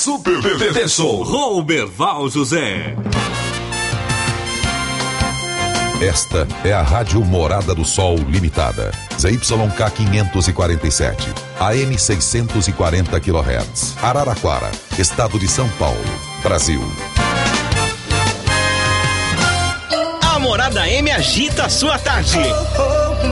Super TT Show. Roberval José. Esta é a Rádio Morada do Sol Limitada. ZYK 547, AM 640 kHz. Araraquara, Estado de São Paulo, Brasil. A Morada M agita a sua tarde.